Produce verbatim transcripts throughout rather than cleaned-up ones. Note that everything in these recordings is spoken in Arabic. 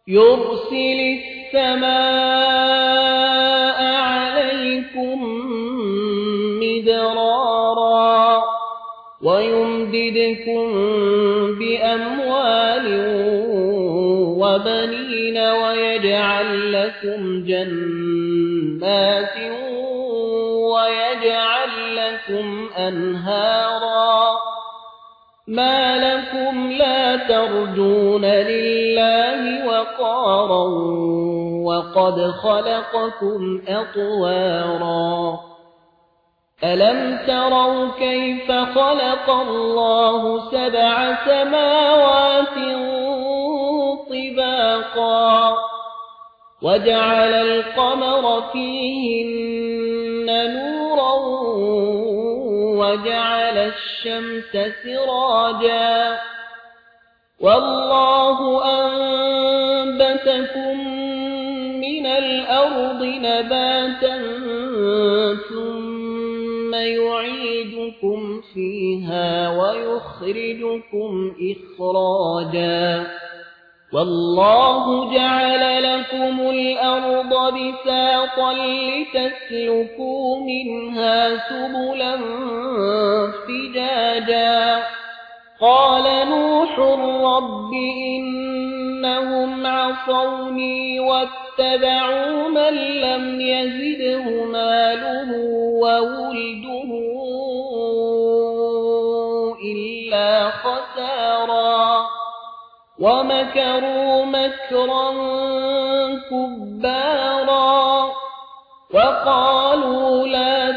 يرسل السماء عليكم مدرارا ويمددكم بأموال وبنين ويجعل لكم جنات ويجعل لكم أنهارا ما لكم لا ترجون لله وقارا وقد خلقكم أطوارا ألم تروا كيف خلق الله سبع سماوات طباقا وجعل القمر فيهن نورا وجعل الشمس سراجا والله أنبتكم من الأرض نباتا ثم يعيدكم فيها ويخرجكم إخراجا والله جعل لكم الأرض بساطا لتسلكوا منها سبلا فجاجا قال نوح رب إنهم عصوني واتبعوا من لم يزده ماله وولده إلا خسارا ومكروا مكرا كبارا وقالوا لا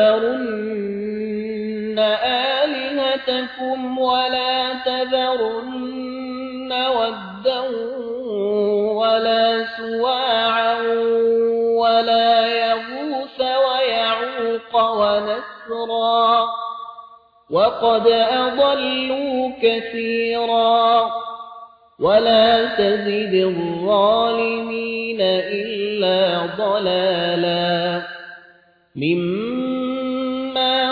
تذرن آلهتكم ولا تذرن ودا ولا سواعا ولا يغوث ويعوق ونسرا وقد أضلوا كثيرا ولا تزد الظالمين إلا ضلالا مما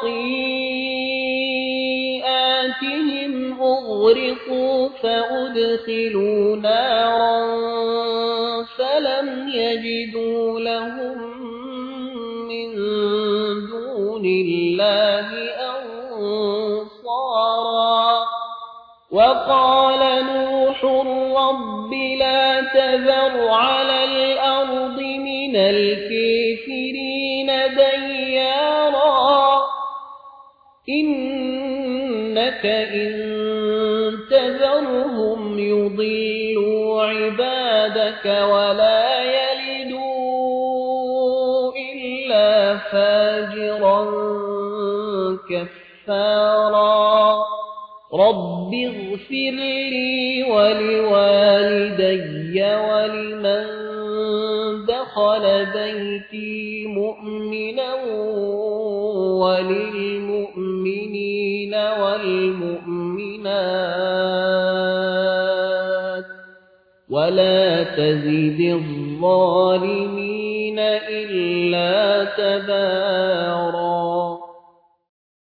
خطيئاتهم أغرقوا فأدخلوا نارا فلم يجدوا لهم من دون الله أنصارا وقال نوح رب لا تذر على الأرض من الكافرين ديارا إنك إن تذرهم يضلوا عبادك ولا يلدوا إلا فاجرا كفارا رب اغفر لي ولوالدي ولمن دخل بيتي مؤمنا وللمؤمنين والمؤمنات ولا تزد الظالمين إلا تبارا.